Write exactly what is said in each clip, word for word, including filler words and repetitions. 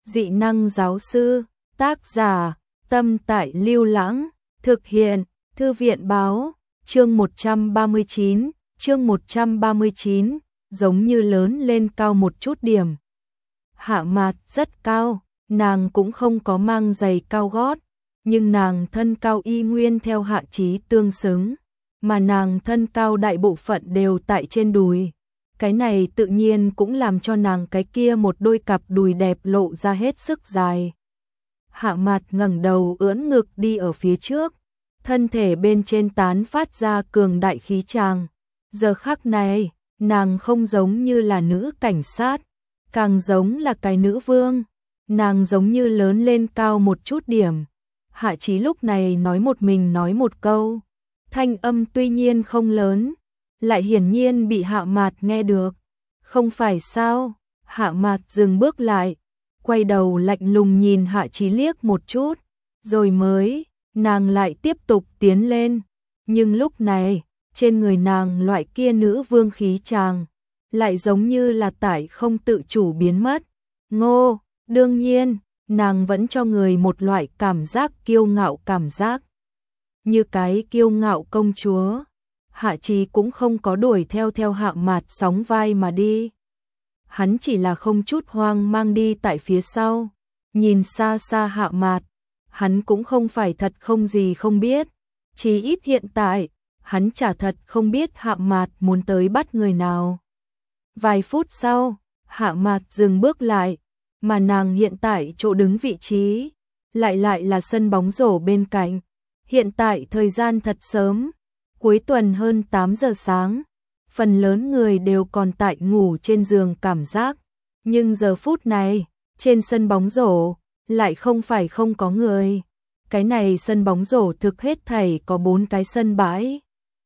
Dị năng giáo sư, tác giả, Tâm Tại Lưu Lãng, thực hiện, Thư viện báo, chương một trăm ba mươi chín, chương một trăm ba mươi chín, giống như lớn lên cao một chút điểm. Hạ Mạt rất cao, nàng cũng không có mang giày cao gót, nhưng nàng thân cao y nguyên theo Hạ Chí tương xứng, mà nàng thân cao đại bộ phận đều tại trên đùi. Cái này tự nhiên cũng làm cho nàng cái kia một đôi cặp đùi đẹp lộ ra hết sức dài. Hạ Mạt ngẩng đầu ưỡn ngực đi ở phía trước, thân thể bên trên tán phát ra cường đại khí tràng. Giờ khắc này, nàng không giống như là nữ cảnh sát, càng giống là cái nữ vương. Nàng giống như lớn lên cao một chút điểm. Hạ Chí lúc này nói một mình nói một câu, thanh âm tuy nhiên không lớn, lại hiển nhiên bị Hạ Mạt nghe được. Không phải sao? Hạ Mạt dừng bước lại, quay đầu lạnh lùng nhìn Hạ Chí liếc một chút, rồi mới, nàng lại tiếp tục tiến lên. Nhưng lúc này, trên người nàng loại kia nữ vương khí tràng, lại giống như là tải không tự chủ biến mất. Ngô, đương nhiên, nàng vẫn cho người một loại cảm giác kiêu ngạo cảm giác. Như cái kiêu ngạo công chúa. Hạ Chí cũng không có đuổi theo theo Hạ Mạt sóng vai mà đi. Hắn chỉ là không chút hoang mang đi tại phía sau, nhìn xa xa Hạ Mạt. Hắn cũng không phải thật không gì không biết, chỉ ít hiện tại, hắn chả thật không biết Hạ Mạt muốn tới bắt người nào. Vài phút sau, Hạ Mạt dừng bước lại, mà nàng hiện tại chỗ đứng vị trí, lại lại là sân bóng rổ bên cạnh. Hiện tại thời gian thật sớm, cuối tuần hơn tám giờ sáng, phần lớn người đều còn tại ngủ trên giường cảm giác. Nhưng giờ phút này, trên sân bóng rổ, lại không phải không có người. Cái này sân bóng rổ thực hết thảy có bốn cái sân bãi.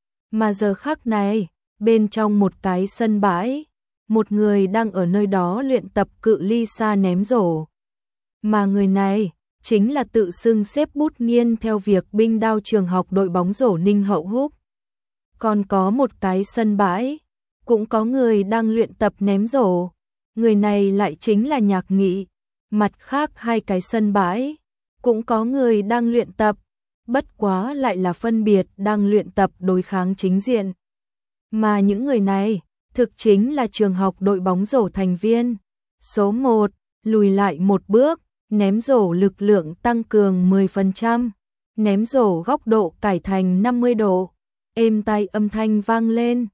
Mà giờ khắc này, bên trong một cái sân bãi, một người đang ở nơi đó luyện tập cự ly xa ném rổ. Mà người này, chính là tự xưng xếp bút nghiên theo việc binh đao trường học đội bóng rổ Ninh Hậu Húc. Còn có một cái sân bãi, cũng có người đang luyện tập ném rổ. Người này lại chính là Nhạc Nghị. Mặt khác hai cái sân bãi, cũng có người đang luyện tập, bất quá lại là phân biệt đang luyện tập đối kháng chính diện. Mà những người này, thực chính là trường học đội bóng rổ thành viên. Số một, lùi lại một bước, ném rổ lực lượng tăng cường mười phần trăm, ném rổ góc độ cải thành năm mươi độ, êm tai âm thanh vang lên.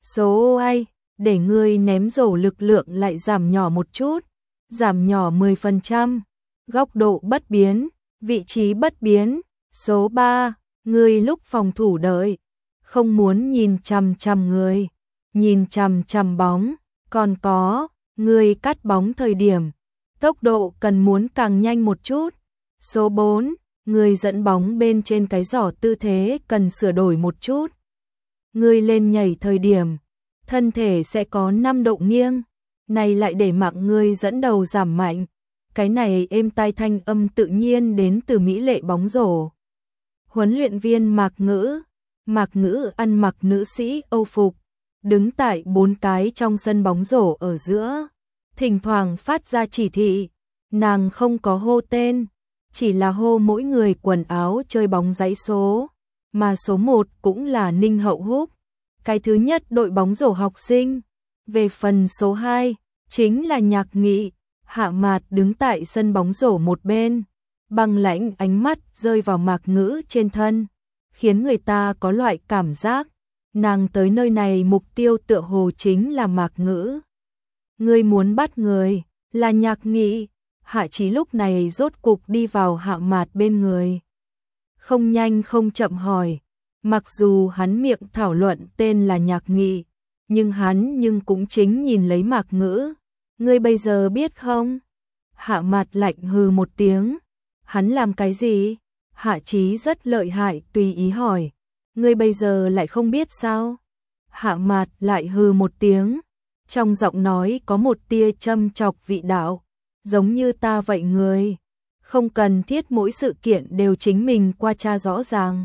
Số hai, để người ném rổ lực lượng lại giảm nhỏ một chút, giảm nhỏ mười phần trăm, góc độ bất biến, vị trí bất biến. Số ba, người lúc phòng thủ đợi, không muốn nhìn chằm chằm người, nhìn chằm chằm bóng. Còn có, người cắt bóng thời điểm, tốc độ cần muốn càng nhanh một chút. Số bốn, người dẫn bóng bên trên cái giỏ tư thế cần sửa đổi một chút. Người lên nhảy thời điểm, thân thể sẽ có năm độ nghiêng, này lại để mạng người dẫn đầu giảm mạnh. Cái này êm tai thanh âm tự nhiên đến từ mỹ lệ bóng rổ. Huấn luyện viên Mạc Ngữ, Mạc Ngữ ăn mặc nữ sĩ Âu phục, đứng tại bốn cái trong sân bóng rổ ở giữa, thỉnh thoảng phát ra chỉ thị. Nàng không có hô tên, chỉ là hô mỗi người quần áo chơi bóng dãy số, mà số một cũng là Ninh Hậu Húc, cái thứ nhất đội bóng rổ học sinh. Về phần số hai, chính là Nhạc Nghị. Hạ Mạt đứng tại sân bóng rổ một bên, băng lãnh ánh mắt rơi vào Mạc Ngữ trên thân, khiến người ta có loại cảm giác, nàng tới nơi này mục tiêu tựa hồ chính là Mạc Ngữ. Người muốn bắt người, là Nhạc Nghị. Hạ Chí lúc này rốt cục đi vào Hạ Mạt bên người. Không nhanh không chậm hỏi, mặc dù hắn miệng thảo luận tên là Nhạc Nghị, nhưng hắn nhưng cũng chính nhìn lấy Mạc Ngữ. Ngươi bây giờ biết không? Hạ Mạt lạnh hừ một tiếng. Hắn làm cái gì? Hạ Chí rất lợi hại tùy ý hỏi. Ngươi bây giờ lại không biết sao? Hạ Mạt lại hừ một tiếng. Trong giọng nói có một tia châm chọc vị đạo. Giống như ta vậy người. Không cần thiết mỗi sự kiện đều chính mình qua tra rõ ràng.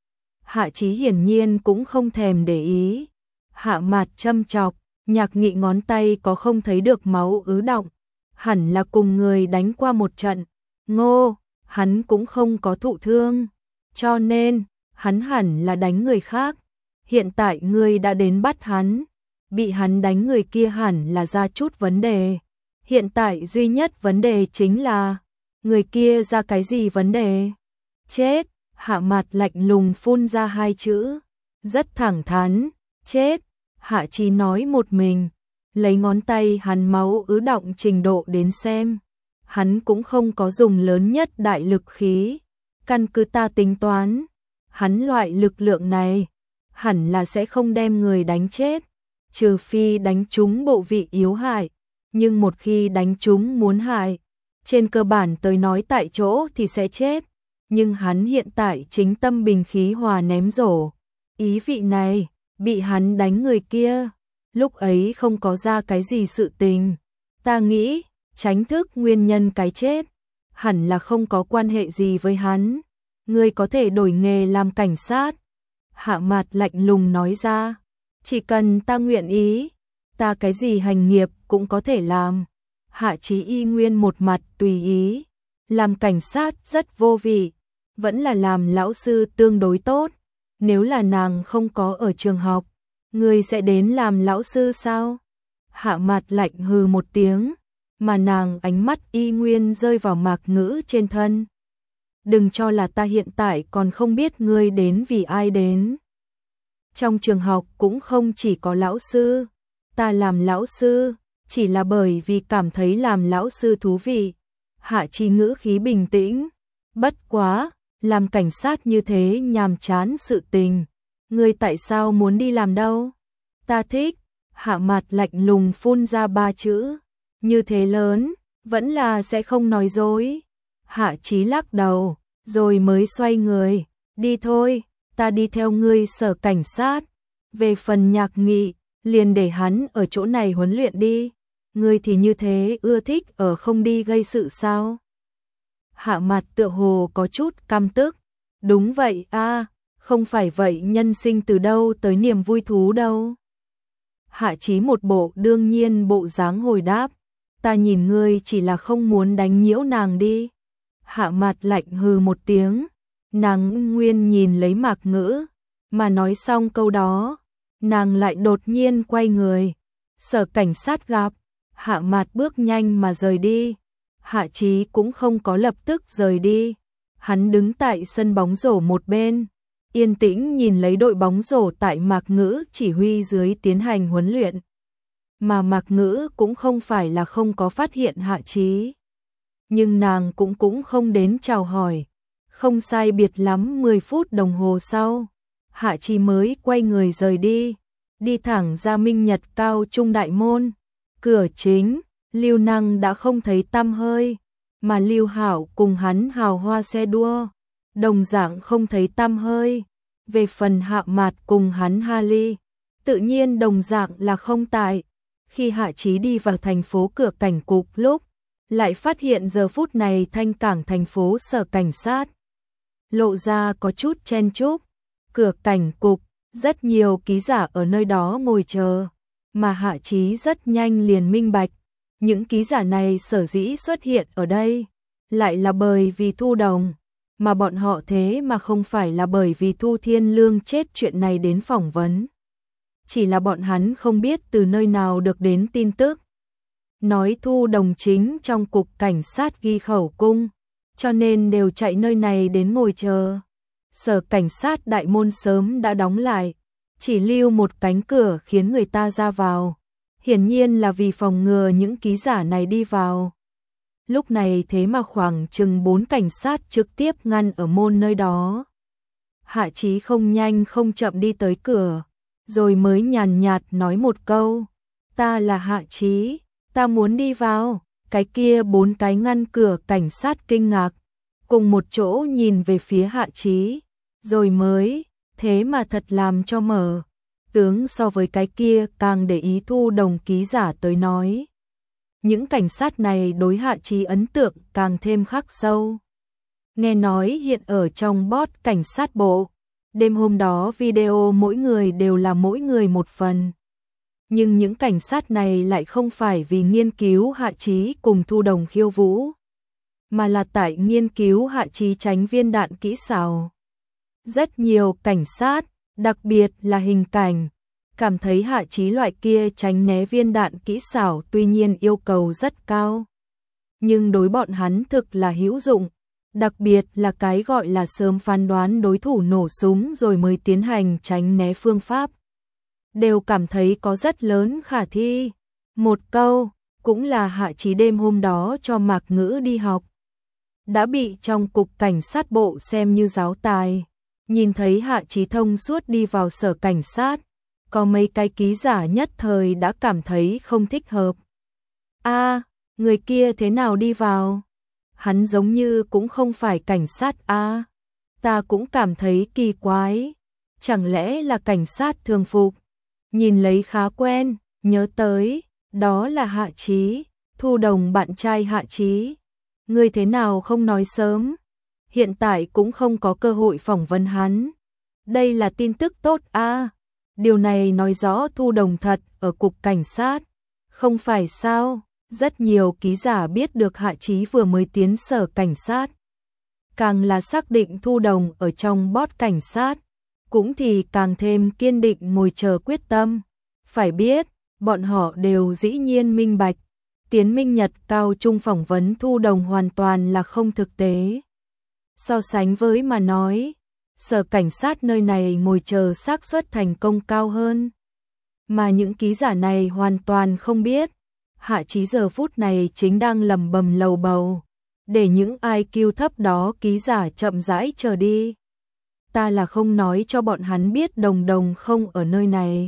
Hạ Chí hiển nhiên cũng không thèm để ý. Hạ Mạt châm chọc. Nhạc Nghị ngón tay có không thấy được máu ứ đọng. hẳn là cùng người đánh qua một trận. Ngô, hắn cũng không có thụ thương, cho nên hắn hẳn là đánh người khác. Hiện tại ngươi đã đến bắt hắn, bị hắn đánh người kia hẳn là ra chút vấn đề. Hiện tại duy nhất vấn đề chính là người kia ra cái gì vấn đề? Chết. Hạ Mạt lạnh lùng phun ra hai chữ, rất thẳng thắn, chết. Hạ Chí nói một mình, lấy ngón tay hắn máu ứ đọng trình độ đến xem. Hắn cũng không có dùng lớn nhất đại lực khí. Căn cứ ta tính toán, hắn loại lực lượng này hẳn là sẽ không đem người đánh chết, trừ phi đánh trúng bộ vị yếu hại. Nhưng một khi đánh trúng muốn hại, trên cơ bản tới nói tại chỗ thì sẽ chết. Nhưng hắn hiện tại chính tâm bình khí hòa ném rổ. Ý vị này, bị hắn đánh người kia, lúc ấy không có ra cái gì sự tình. Ta nghĩ, tránh thức nguyên nhân cái chết, hẳn là không có quan hệ gì với hắn. Ngươi có thể đổi nghề làm cảnh sát. Hạ Mạt lạnh lùng nói ra, chỉ cần ta nguyện ý, ta cái gì hành nghiệp cũng có thể làm. Hạ Chí y nguyên một mặt tùy ý, làm cảnh sát rất vô vị, vẫn là làm lão sư tương đối tốt. Nếu là nàng không có ở trường học, ngươi sẽ đến làm lão sư sao? Hạ Mạt lạnh hừ một tiếng, mà nàng ánh mắt y nguyên rơi vào Mạc Ngữ trên thân. Đừng cho là ta hiện tại còn không biết ngươi đến vì ai đến. Trong trường học cũng không chỉ có lão sư, ta làm lão sư chỉ là bởi vì cảm thấy làm lão sư thú vị. Hạ Chí ngữ khí bình tĩnh, bất quá, làm cảnh sát như thế nhàm chán sự tình, ngươi tại sao muốn đi làm đâu? Ta thích. Hạ Mạt lạnh lùng phun ra ba chữ, như thế lớn, vẫn là sẽ không nói dối. Hạ Chí lắc đầu, rồi mới xoay người, đi thôi, ta đi theo ngươi sở cảnh sát. Về phần Nhạc Nghị, liền để hắn ở chỗ này huấn luyện đi. Ngươi thì như thế ưa thích ở không đi gây sự sao? Hạ Mạt tựa hồ có chút căm tức. Đúng vậy a, không phải vậy nhân sinh từ đâu tới niềm vui thú đâu. Hạ Chí một bộ đương nhiên bộ dáng hồi đáp, ta nhìn ngươi chỉ là không muốn đánh nhiễu nàng đi. Hạ Mạt lạnh hừ một tiếng, nàng nguyên nhìn lấy Mạc Ngữ, mà nói xong câu đó, nàng lại đột nhiên quay người. Sở cảnh sát gặp, Hạ Mạt bước nhanh mà rời đi. Hạ Chí cũng không có lập tức rời đi, hắn đứng tại sân bóng rổ một bên, yên tĩnh nhìn lấy đội bóng rổ tại Mạc Ngữ chỉ huy dưới tiến hành huấn luyện. Mà Mạc Ngữ cũng không phải là không có phát hiện Hạ Chí, nhưng nàng cũng cũng không đến chào hỏi. Không sai biệt lắm mười phút đồng hồ sau, Hạ Chí mới quay người rời đi, đi thẳng ra Minh Nhật Cao Trung đại môn. Cửa chính, Lưu Năng đã không thấy tăm hơi, mà Lưu Hảo cùng hắn hào hoa xe đua, đồng dạng không thấy tăm hơi. Về phần Hạ Mạt cùng hắn Harley, tự nhiên đồng dạng là không tại. Khi Hạ Chí đi vào thành phố cửa cảnh cục lúc, lại phát hiện giờ phút này thanh cảng thành phố sở cảnh sát lộ ra có chút chen chúc. Cửa cảnh cục, rất nhiều ký giả ở nơi đó ngồi chờ, mà Hạ Chí rất nhanh liền minh bạch, những ký giả này sở dĩ xuất hiện ở đây, lại là bởi vì Thu Đồng, mà bọn họ thế mà không phải là bởi vì Thu Thiên Lương chết chuyện này đến phỏng vấn. Chỉ là bọn hắn không biết từ nơi nào được đến tin tức, nói Thu Đồng chính trong cục cảnh sát ghi khẩu cung, cho nên đều chạy nơi này đến ngồi chờ. Sở cảnh sát đại môn sớm đã đóng lại, chỉ lưu một cánh cửa khiến người ta ra vào, hiển nhiên là vì phòng ngừa những ký giả này đi vào. Lúc này thế mà khoảng chừng bốn cảnh sát trực tiếp ngăn ở môn nơi đó. Hạ Chí không nhanh không chậm đi tới cửa, rồi mới nhàn nhạt nói một câu, ta là Hạ Chí, ta muốn đi vào. Cái kia bốn cái ngăn cửa cảnh sát kinh ngạc, cùng một chỗ nhìn về phía Hạ Chí, rồi mới, thế mà thật làm cho mở tướng so với cái kia càng để ý Thu Đồng ký giả tới nói. Những cảnh sát này đối Hạ Chí ấn tượng càng thêm khắc sâu. Nghe nói hiện ở trong bot cảnh sát bộ, đêm hôm đó video mỗi người đều là mỗi người một phần. Nhưng những cảnh sát này lại không phải vì nghiên cứu Hạ Chí cùng Thu Đồng khiêu vũ, mà là tại nghiên cứu Hạ Chí tránh viên đạn kỹ xảo. Rất nhiều cảnh sát, đặc biệt là hình cảnh, cảm thấy Hạ Chí loại kia tránh né viên đạn kỹ xảo tuy nhiên yêu cầu rất cao, nhưng đối bọn hắn thực là hữu dụng, đặc biệt là cái gọi là sớm phán đoán đối thủ nổ súng rồi mới tiến hành tránh né phương pháp, đều cảm thấy có rất lớn khả thi. Một câu, cũng là Hạ Chí đêm hôm đó cho Mạc Ngữ đi học, đã bị trong cục cảnh sát bộ xem như giáo tài. Nhìn thấy Hạ Chí thông suốt đi vào sở cảnh sát, có mấy cái ký giả nhất thời đã cảm thấy không thích hợp. A, à, người kia thế nào đi vào? Hắn giống như cũng không phải cảnh sát a. À, ta cũng cảm thấy kỳ quái, chẳng lẽ là cảnh sát thường phục? Nhìn lấy khá quen, nhớ tới, đó là Hạ Chí, Thu Đồng bạn trai Hạ Chí. Người thế nào không nói sớm? Hiện tại cũng không có cơ hội phỏng vấn hắn. Đây là tin tức tốt a. À, điều này nói rõ Thu Đồng thật ở cục cảnh sát, không phải sao? Rất nhiều ký giả biết được Hạ Chí vừa mới tiến sở cảnh sát, càng là xác định Thu Đồng ở trong board cảnh sát, cũng thì càng thêm kiên định ngồi chờ quyết tâm. Phải biết, bọn họ đều dĩ nhiên minh bạch, Tiến Minh Nhật cao trung phỏng vấn Thu Đồng hoàn toàn là không thực tế. So sánh với mà nói, sở cảnh sát nơi này ngồi chờ xác suất thành công cao hơn. Mà những ký giả này hoàn toàn không biết, Hạ Chí giờ phút này chính đang lầm bầm lầu bầu, để những i kiu thấp đó ký giả chậm rãi chờ đi. Ta là không nói cho bọn hắn biết Đồng Đồng không ở nơi này.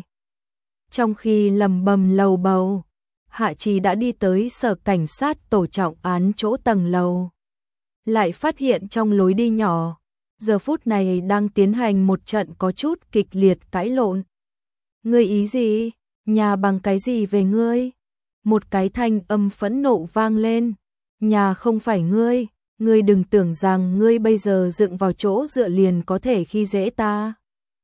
Trong khi lầm bầm lầu bầu, Hạ Chí đã đi tới sở cảnh sát tổ trọng án chỗ tầng lầu. Lại phát hiện trong lối đi nhỏ, giờ phút này đang tiến hành một trận có chút kịch liệt cãi lộn. Ngươi ý gì? Nhà bằng cái gì về ngươi? Một cái thanh âm phẫn nộ vang lên. Nhà không phải ngươi, ngươi đừng tưởng rằng ngươi bây giờ dựng vào chỗ dựa liền có thể khi dễ ta.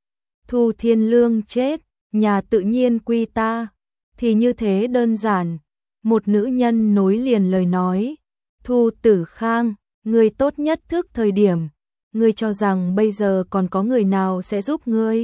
Thu Thiên Lương chết, nhà tự nhiên quy ta. Thì như thế đơn giản. Một nữ nhân nối liền lời nói. Thu Tử Khang, ngươi tốt nhất thức thời điểm. Ngươi cho rằng bây giờ còn có người nào sẽ giúp ngươi?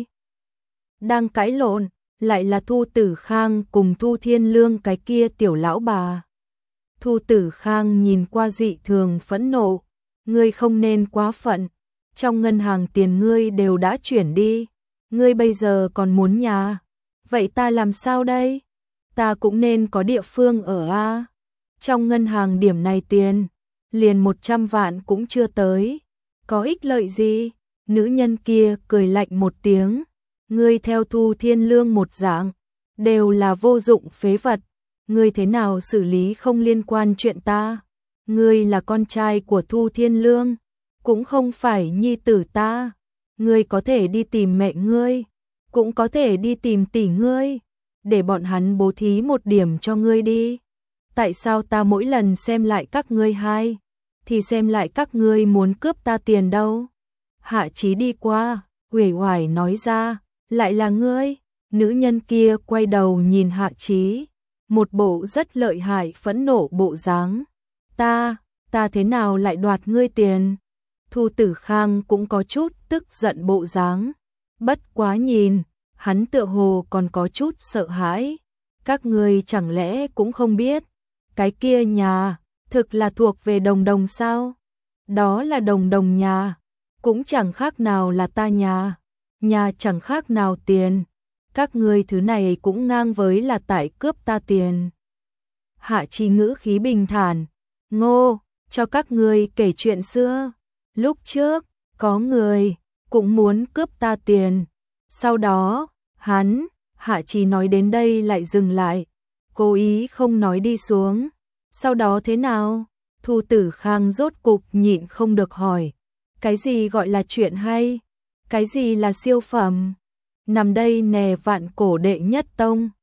Đang cãi lộn, lại là Thu Tử Khang cùng Thu Thiên Lương cái kia tiểu lão bà. Thu Tử Khang nhìn qua dị thường phẫn nộ. Ngươi không nên quá phận. Trong ngân hàng tiền ngươi đều đã chuyển đi. Ngươi bây giờ còn muốn nhà. Vậy ta làm sao đây? Ta cũng nên có địa phương ở a. Trong ngân hàng điểm này tiền, liền một trăm vạn cũng chưa tới. Có ích lợi gì? Nữ nhân kia cười lạnh một tiếng. Ngươi theo Thu Thiên Lương một dạng, đều là vô dụng phế vật. Ngươi thế nào xử lý không liên quan chuyện ta? Ngươi là con trai của Thu Thiên Lương, cũng không phải nhi tử ta. Ngươi có thể đi tìm mẹ ngươi, cũng có thể đi tìm tỷ ngươi, để bọn hắn bố thí một điểm cho ngươi đi. Tại sao ta mỗi lần xem lại các ngươi hai, thì xem lại các ngươi muốn cướp ta tiền đâu? Hạ Chí đi qua, uể oải nói ra, lại là ngươi. Nữ nhân kia quay đầu nhìn Hạ Chí, một bộ rất lợi hại phẫn nộ bộ dáng. Ta, ta thế nào lại đoạt ngươi tiền? Thu Tử Khang cũng có chút tức giận bộ dáng. Bất quá nhìn, hắn tựa hồ còn có chút sợ hãi. Các ngươi chẳng lẽ cũng không biết, cái kia nhà, thực là thuộc về Đồng Đồng sao? Đó là Đồng Đồng nhà, cũng chẳng khác nào là ta nhà. Nhà chẳng khác nào tiền. Các ngươi thứ này cũng ngang với là tại cướp ta tiền. Hạ Chí ngữ khí bình thản. Ngô, cho các ngươi kể chuyện xưa. Lúc trước, có người cũng muốn cướp ta tiền. Sau đó, hắn, Hạ Chí nói đến đây lại dừng lại. Cố ý không nói đi xuống. Sau đó thế nào? Thu Tử Khang rốt cục nhịn không được hỏi. Cái gì gọi là chuyện hay? Cái gì là siêu phẩm? Nằm đây nè vạn cổ đệ nhất tông.